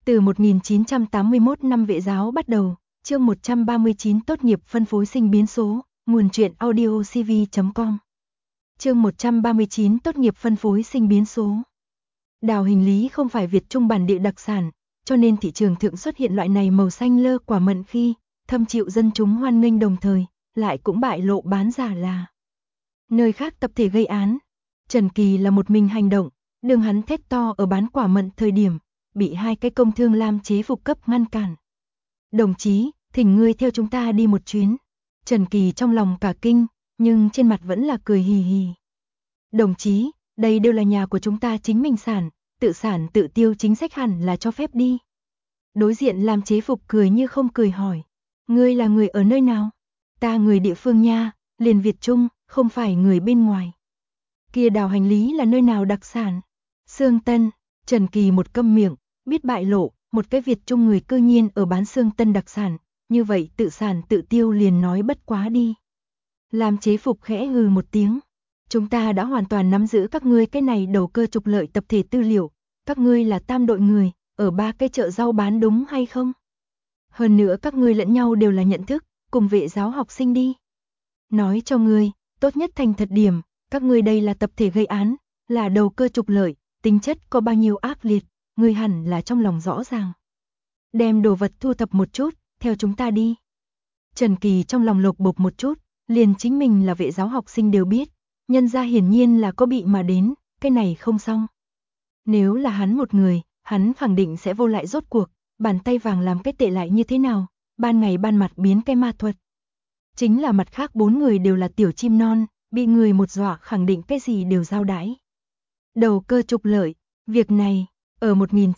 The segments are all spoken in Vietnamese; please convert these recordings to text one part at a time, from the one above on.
Từ 1981 năm vệ giáo bắt đầu, chương 139 tốt nghiệp phân phối sinh biến số, nguồn truyện audio cv.com. Chương 139 tốt nghiệp phân phối sinh biến số. Đào hình lý không phải Việt Trung bản địa đặc sản, cho nên thị trường thượng xuất hiện loại này màu xanh lơ quả mận khi thâm chịu dân chúng hoan nghênh, đồng thời lại cũng bại lộ bán giả là nơi khác tập thể gây án. Trần Kỳ là một mình hành động, đương hắn thét to ở bán quả mận thời điểm, bị hai cái công thương lam chế phục cấp ngăn cản. Đồng chí, thỉnh ngươi theo chúng ta đi một chuyến. Trần Kỳ trong lòng cả kinh, nhưng trên mặt vẫn là cười hì hì. Đồng chí, đây đều là nhà của chúng ta chính mình sản tự tiêu, chính sách hẳn là cho phép đi. Đối diện lam chế phục cười như không cười hỏi, ngươi là người ở nơi nào? Ta người địa phương nha, liền Việt Trung, không phải người bên ngoài. Kia đào hành lý là nơi nào đặc sản? Sương Tân. Trần Kỳ một câm miệng, biết bại lộ, một cái Việt Trung người cư nhiên ở bán Sương Tân đặc sản, như vậy tự sản tự tiêu liền nói bất quá đi. Lam chế phục khẽ hừ một tiếng, chúng ta đã hoàn toàn nắm giữ các ngươi cái này đầu cơ trục lợi tập thể tư liệu, các ngươi là tam đội người, ở ba cái chợ rau bán đúng hay không? Hơn nữa các ngươi lẫn nhau đều là nhận thức, cùng vệ giáo học sinh đi. Nói cho ngươi, tốt nhất thành thật điểm, các ngươi đây là tập thể gây án, là đầu cơ trục lợi, tính chất có bao nhiêu ác liệt, ngươi hẳn là trong lòng rõ ràng. Đem đồ vật thu thập một chút, theo chúng ta đi. Trần Kỳ trong lòng lột bột một chút, liền chính mình là vệ giáo học sinh đều biết, nhân ra hiển nhiên là có bị mà đến, cái này không xong. Nếu là hắn một người, hắn khẳng định sẽ vô lại, rốt cuộc, bàn tay vàng làm cái tệ lại như thế nào, ban ngày ban mặt biến cái ma thuật. Chính là mặt khác bốn người đều là tiểu chim non, bị người một dọa khẳng định cái gì đều giao đãi. Đầu cơ trục lợi, việc này, ở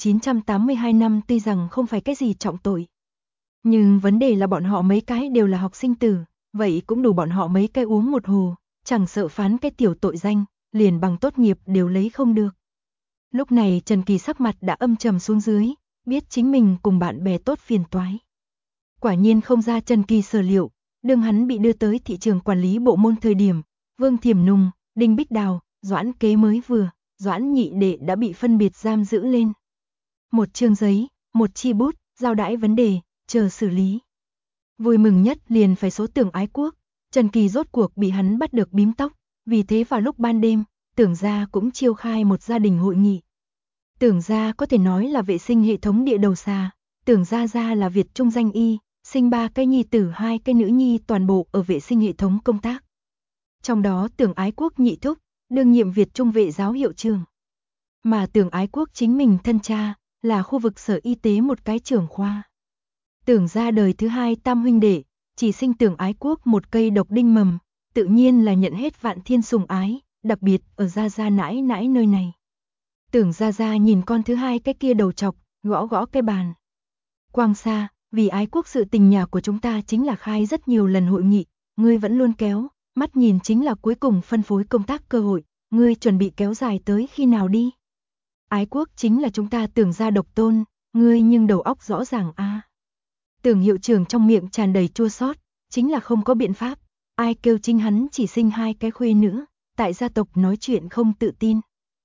1982 năm tuy rằng không phải cái gì trọng tội. Nhưng vấn đề là bọn họ mấy cái đều là học sinh tử, vậy cũng đủ bọn họ mấy cái uống một hồ, chẳng sợ phán cái tiểu tội danh, liền bằng tốt nghiệp đều lấy không được. Lúc này Trần Kỳ sắc mặt đã âm trầm xuống dưới, biết chính mình cùng bạn bè tốt phiền toái. Quả nhiên không ra Trần Kỳ sở liệu, đương hắn bị đưa tới thị trường quản lý bộ môn thời điểm, Vương Thiểm Nùng, Đinh Bích Đào, Doãn Kế mới vừa, Doãn Nhị Đệ đã bị phân biệt giam giữ lên. Một chương giấy, một chi bút, giao đãi vấn đề, chờ xử lý. Vui mừng nhất liền phải số Tưởng Ái Quốc, Trần Kỳ rốt cuộc bị hắn bắt được bím tóc, vì thế vào lúc ban đêm, Tưởng gia cũng chiêu khai một gia đình hội nghị. Tưởng gia có thể nói là vệ sinh hệ thống địa đầu xa, Tưởng gia là Việt Trung danh y, sinh 3 cái nhi tử 2 cái nữ nhi toàn bộ ở vệ sinh hệ thống công tác. Trong đó Tưởng Ái Quốc nhị thúc, đương nhiệm Việt Trung vệ giáo hiệu trưởng. Mà Tưởng Ái Quốc chính mình thân cha, là khu vực sở y tế một cái trưởng khoa. Tưởng gia đời thứ hai tam huynh đệ, chỉ sinh Tưởng Ái Quốc một cây độc đinh mầm, tự nhiên là nhận hết vạn thiên sủng ái, đặc biệt ở gia nãi nãi nơi này. Tưởng gia nhìn con thứ hai cái kia đầu chọc, gõ gõ cái bàn. Quang Sa, vì Ái Quốc sự tình nhà của chúng ta chính là khai rất nhiều lần hội nghị, ngươi vẫn luôn kéo, mắt nhìn chính là cuối cùng phân phối công tác cơ hội, ngươi chuẩn bị kéo dài tới khi nào đi? Ái Quốc chính là chúng ta Tưởng gia độc tôn, ngươi nhưng đầu óc rõ ràng a. Tưởng hiệu trưởng trong miệng tràn đầy chua xót, chính là không có biện pháp, ai kêu chính hắn chỉ sinh 2 cái khuê nữ, tại gia tộc nói chuyện không tự tin.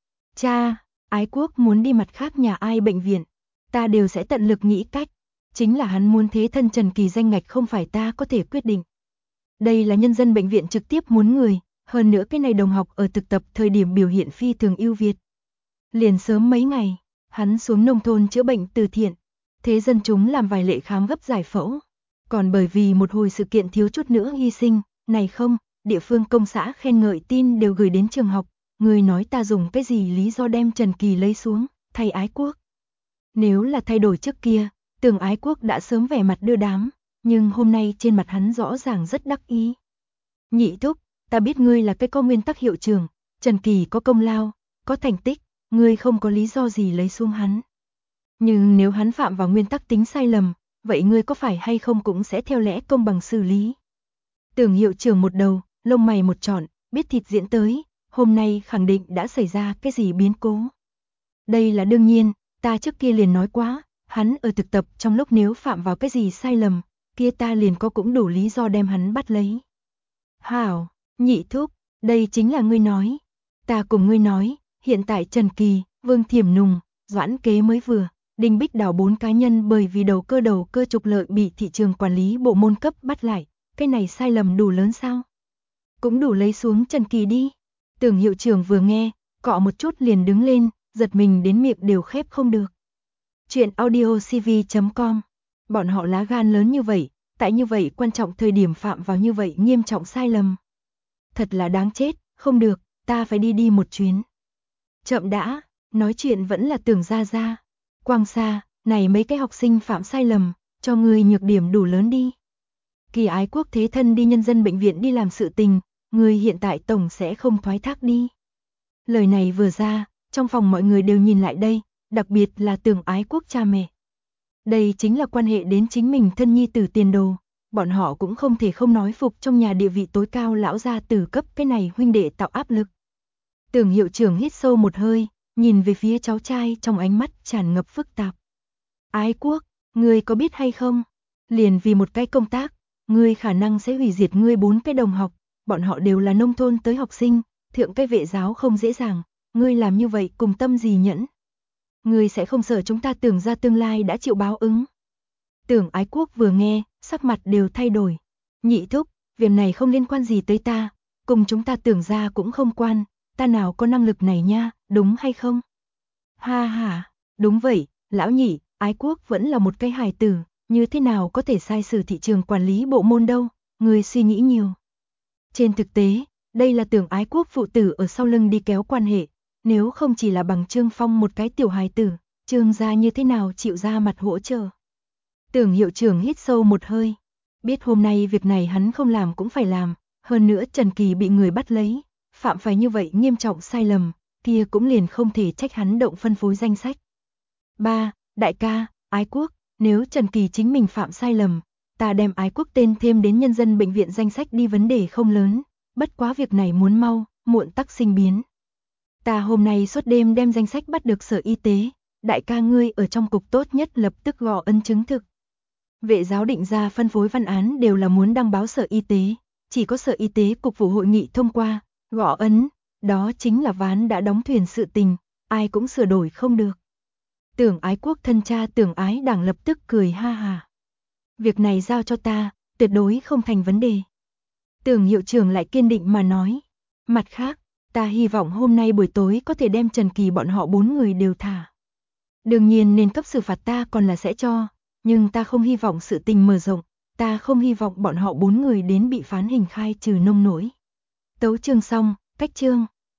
Cha, Ái Quốc muốn đi mặt khác nhà ai bệnh viện, ta đều sẽ tận lực nghĩ cách, chính là hắn muốn thế thân Trần Kỳ danh ngạch không phải ta có thể quyết định. Đây là nhân dân bệnh viện trực tiếp muốn người, hơn nữa cái này đồng học ở thực tập thời điểm biểu hiện phi thường ưu việt. Liền sớm mấy ngày, hắn xuống nông thôn chữa bệnh từ thiện, thế dân chúng làm vài lệ khám gấp giải phẫu, còn bởi vì một hồi sự kiện thiếu chút nữa hy sinh, này không, địa phương công xã khen ngợi tin đều gửi đến trường học, người nói ta dùng cái gì lý do đem Trần Kỳ lấy xuống, thay Ái Quốc. Nếu là thay đổi trước kia, Tưởng Ái Quốc đã sớm vẻ mặt đưa đám, nhưng hôm nay trên mặt hắn rõ ràng rất đắc ý. Nhị thúc, ta biết ngươi là cái có nguyên tắc hiệu trưởng, Trần Kỳ có công lao, có thành tích, ngươi không có lý do gì lấy xuống hắn. Nhưng nếu hắn phạm vào nguyên tắc tính sai lầm, vậy ngươi có phải hay không cũng sẽ theo lẽ công bằng xử lý. Tưởng hiệu trưởng một đầu, lông mày một trọn, biết thịt diễn tới, hôm nay khẳng định đã xảy ra cái gì biến cố. Đây là đương nhiên, ta trước kia liền nói quá, hắn ở thực tập trong lúc nếu phạm vào cái gì sai lầm, kia ta liền có cũng đủ lý do đem hắn bắt lấy. Hảo, nhị thúc, đây chính là ngươi nói. Ta cùng ngươi nói, hiện tại Trần Kỳ, Vương Thiểm Nùng, Doãn Kế mới vừa, Đinh Bích Đào 4 cá nhân bởi vì đầu cơ trục lợi bị thị trường quản lý bộ môn cấp bắt lại, cái này sai lầm đủ lớn sao? Cũng đủ lấy xuống Trần Kỳ đi. Tưởng hiệu trưởng vừa nghe, cọ một chút liền đứng lên, giật mình đến miệng đều khép không được. Chuyện audiocv.com. Bọn họ lá gan lớn như vậy, tại như vậy quan trọng thời điểm phạm vào như vậy nghiêm trọng sai lầm. Thật là đáng chết, không được, ta phải đi một chuyến. Chậm đã, nói chuyện vẫn là Tưởng Gia Gia. Quang Sa, này mấy cái học sinh phạm sai lầm, cho người nhược điểm đủ lớn đi. Kỳ Ái Quốc thế thân đi nhân dân bệnh viện đi làm sự tình, người hiện tại tổng sẽ không thoái thác đi. Lời này vừa ra, trong phòng mọi người đều nhìn lại đây, đặc biệt là Tưởng Ái Quốc cha mẹ. Đây chính là quan hệ đến chính mình thân nhi tử tiền đồ, bọn họ cũng không thể không nói phục trong nhà địa vị tối cao lão gia tử cấp cái này huynh đệ tạo áp lực. Tưởng hiệu trưởng hít sâu một hơi, nhìn về phía cháu trai trong ánh mắt tràn ngập phức tạp. Ái Quốc, ngươi có biết hay không? Liền vì một cái công tác, ngươi khả năng sẽ hủy diệt ngươi 4 cái đồng học, bọn họ đều là nông thôn tới học sinh, thượng cái vệ giáo không dễ dàng, ngươi làm như vậy cùng tâm gì nhẫn. Ngươi sẽ không sợ chúng ta Tưởng ra tương lai đã chịu báo ứng. Tưởng Ái Quốc vừa nghe, sắc mặt đều thay đổi. Nhị thúc, việc này không liên quan gì tới ta, cùng chúng ta Tưởng ra cũng không quan, ta nào có năng lực này nha, đúng hay không? Ha ha, đúng vậy, lão nhị, Ái Quốc vẫn là một cái hài tử, như thế nào có thể sai sử thị trường quản lý bộ môn đâu, người suy nghĩ nhiều. Trên thực tế, đây là Tưởng Ái Quốc phụ tử ở sau lưng đi kéo quan hệ, nếu không chỉ là bằng Trương Phong một cái tiểu hài tử, Trương gia như thế nào chịu ra mặt hỗ trợ. Tưởng hiệu trưởng hít sâu một hơi, biết hôm nay việc này hắn không làm cũng phải làm, hơn nữa Trần Kỳ bị người bắt lấy, phạm phải như vậy nghiêm trọng sai lầm, kia cũng liền không thể trách hắn động phân phối danh sách. 3. Đại ca, Ái Quốc, nếu Trần Kỳ chính mình phạm sai lầm, ta đem Ái Quốc tên thêm đến nhân dân bệnh viện danh sách đi vấn đề không lớn, bất quá việc này muốn mau, muộn tắc sinh biến. Ta hôm nay suốt đêm đem danh sách bắt được Sở Y tế, đại ca ngươi ở trong cục tốt nhất lập tức gõ ấn chứng thực. Vệ giáo định ra phân phối văn án đều là muốn đăng báo Sở Y tế, chỉ có Sở Y tế cục vụ hội nghị thông qua, gõ ấn, đó chính là ván đã đóng thuyền sự tình, ai cũng sửa đổi không được. Tưởng Ái Quốc thân cha Tưởng Ái Đảng lập tức cười ha hà. Việc này giao cho ta, tuyệt đối không thành vấn đề. Tưởng hiệu trưởng lại kiên định mà nói. Mặt khác, ta hy vọng hôm nay buổi tối có thể đem Trần Kỳ bọn họ 4 người đều thả. Đương nhiên nên cấp xử phạt ta còn là sẽ cho, nhưng ta không hy vọng sự tình mở rộng, ta không hy vọng bọn họ 4 người đến bị phán hình khai trừ nông nỗi. Tấu chương xong, cách chương.